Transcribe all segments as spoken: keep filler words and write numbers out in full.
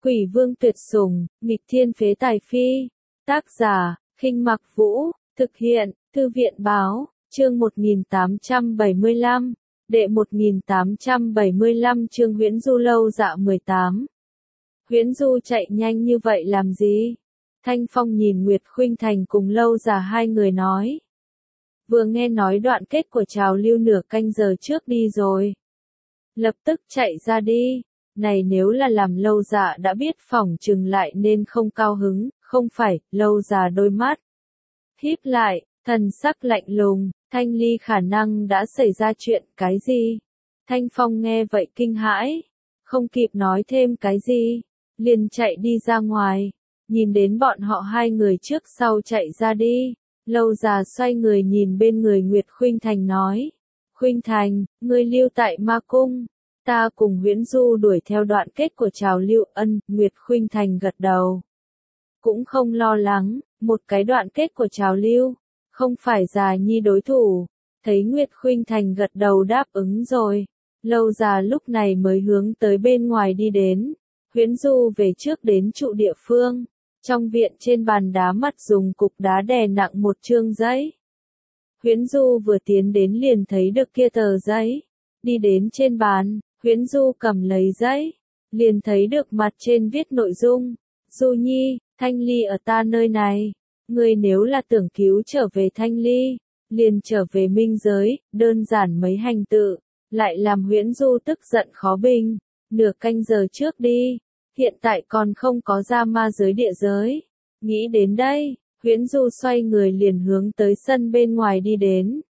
Quỷ vương tuyệt sủng, nghịch thiên phế tài phi. Tác giả, Khinh Mặc Vũ, thực hiện, Thư viện Báo, chương một nghìn tám trăm bảy mươi lăm, đệ một nghìn tám trăm bảy mươi lăm chương Huyễn Du lâu dạ mười tám. Huyễn Du chạy nhanh như vậy làm gì? Thanh Phong nhìn Nguyệt Khuynh Thành cùng Lâu Già hai người nói. Vừa nghe nói đoạn kết của trào lưu nửa canh giờ trước đi rồi. Lập tức chạy ra đi. Này nếu là làm Lâu Già đã biết phỏng chừng lại nên không cao hứng, không phải, Lâu Già đôi mắt híp lại, thần sắc lạnh lùng, Thanh Ly khả năng đã xảy ra chuyện cái gì? Thanh Phong nghe vậy kinh hãi, không kịp nói thêm cái gì, liền chạy đi ra ngoài, nhìn đến bọn họ hai người trước sau chạy ra đi, Lâu Già xoay người nhìn bên người Nguyệt Khuynh Thành nói, Khuynh Thành, ngươi lưu tại Ma Cung, ta cùng Huyễn Du đuổi theo đoạn kết của trào lưu. Ân, Nguyệt Khuynh Thành gật đầu. Cũng không lo lắng, một cái đoạn kết của trào lưu, không phải Già Nhi đối thủ. Thấy Nguyệt Khuynh Thành gật đầu đáp ứng rồi, Lâu Già lúc này mới hướng tới bên ngoài đi đến. Huyễn Du về trước đến trụ địa phương, trong viện trên bàn đá mặt dùng cục đá đè nặng một chương giấy. Huyễn Du vừa tiến đến liền thấy được kia tờ giấy, đi đến trên bàn, Huyễn Du cầm lấy giấy, liền thấy được mặt trên viết nội dung, Du Nhi, Thanh Ly ở ta nơi này, ngươi nếu là tưởng cứu trở về Thanh Ly, liền trở về minh giới, đơn giản mấy hành tự, lại làm Huyễn Du tức giận khó bình, nửa canh giờ trước đi, hiện tại còn không có ra ma giới địa giới, nghĩ đến đây, Huyễn Du xoay người liền hướng tới sân bên ngoài đi đến.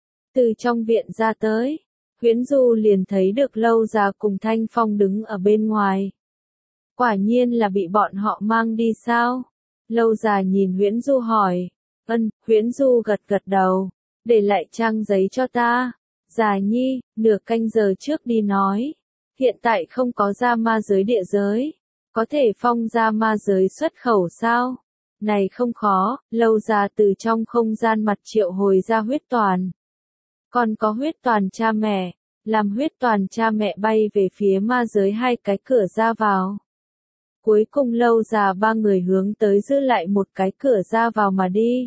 Từ trong viện ra tới, Huyễn Du liền thấy được Lâu Già cùng Thanh Phong đứng ở bên ngoài. Quả nhiên là bị bọn họ mang đi sao? Lâu Già nhìn Huyễn Du hỏi. Ân, Huyễn Du gật gật đầu. Để lại trang giấy cho ta. Già Nhi, nửa canh giờ trước đi nói. Hiện tại không có ra ma giới địa giới. Có thể phong ra ma giới xuất khẩu sao? Này không khó, Lâu Già từ trong không gian mặt triệu hồi ra huyết toàn. Còn có huyết toàn cha mẹ, làm huyết toàn cha mẹ bay về phía ma giới hai cái cửa ra vào. Cuối cùng Lâu Già ba người hướng tới giữ lại một cái cửa ra vào mà đi.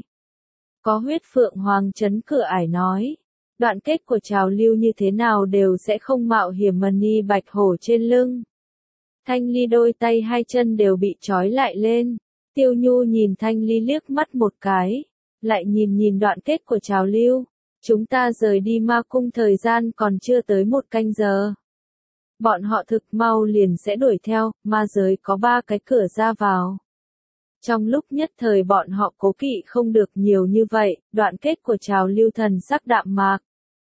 Có huyết phượng hoàng chấn cửa ải nói, đoạn kết của trào lưu như thế nào đều sẽ không mạo hiểm mần ni bạch hổ trên lưng. Thanh Ly đôi tay hai chân đều bị trói lại lên, Tiêu Nhu nhìn Thanh Ly liếc mắt một cái, lại nhìn nhìn đoạn kết của trào lưu. Chúng ta rời đi Ma Cung thời gian còn chưa tới một canh giờ. Bọn họ thực mau liền sẽ đuổi theo, ma giới có ba cái cửa ra vào. Trong lúc nhất thời bọn họ cố kỵ không được nhiều như vậy, đoạn kết của trào lưu thần sắc đạm mạc.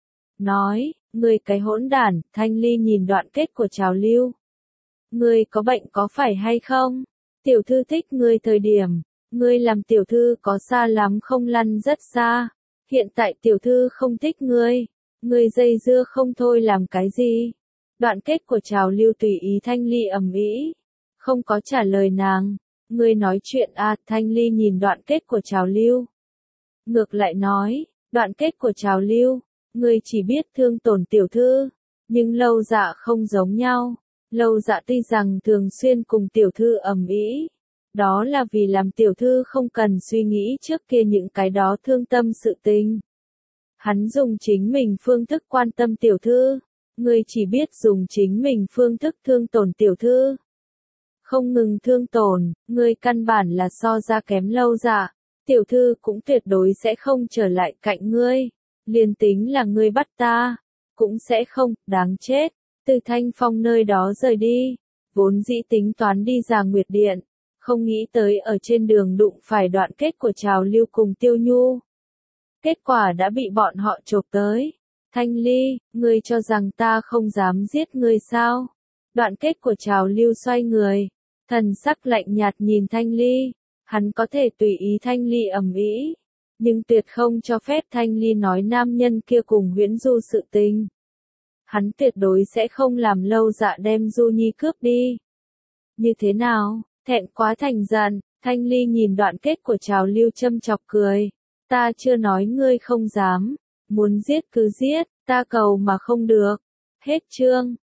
Nói, ngươi cái hỗn đản, Thanh Ly nhìn đoạn kết của trào lưu. Ngươi có bệnh có phải hay không? Tiểu thư thích ngươi thời điểm, ngươi làm tiểu thư có xa lắm không lăn rất xa. Hiện tại tiểu thư không thích ngươi, ngươi dây dưa không thôi làm cái gì? Đoạn kết của trào lưu tùy ý Thanh Ly ầm ĩ, không có trả lời nàng. Ngươi nói chuyện à? Thanh Ly nhìn đoạn kết của trào lưu. Ngược lại nói, đoạn kết của trào lưu, ngươi chỉ biết thương tổn tiểu thư, nhưng Lâu Dạ không giống nhau. Lâu Dạ tuy rằng thường xuyên cùng tiểu thư ầm ĩ, đó là vì làm tiểu thư không cần suy nghĩ trước kia những cái đó thương tâm sự tình. Hắn dùng chính mình phương thức quan tâm tiểu thư, ngươi chỉ biết dùng chính mình phương thức thương tổn tiểu thư. Không ngừng thương tổn, ngươi căn bản là so ra kém Lâu Dạ, tiểu thư cũng tuyệt đối sẽ không trở lại cạnh ngươi, liền tính là ngươi bắt ta, cũng sẽ không, đáng chết. Từ Thanh Phong nơi đó rời đi, vốn dĩ tính toán đi ra Nguyệt Điện. Không nghĩ tới ở trên đường đụng phải đoạn kết của trào lưu cùng Tiêu Nhu. Kết quả đã bị bọn họ chộp tới. Thanh Ly, ngươi cho rằng ta không dám giết ngươi sao? Đoạn kết của trào lưu xoay người, thần sắc lạnh nhạt nhìn Thanh Ly. Hắn có thể tùy ý Thanh Ly ầm ĩ, nhưng tuyệt không cho phép Thanh Ly nói nam nhân kia cùng Huyễn Du sự tình. Hắn tuyệt đối sẽ không làm Lâu Dạ đem Du Nhi cướp đi. Như thế nào? Thẹn quá thành giận, Thanh Ly nhìn đoạn kết của trào lưu châm chọc cười. Ta chưa nói ngươi không dám, muốn giết cứ giết, ta cầu mà không được. Hết chương.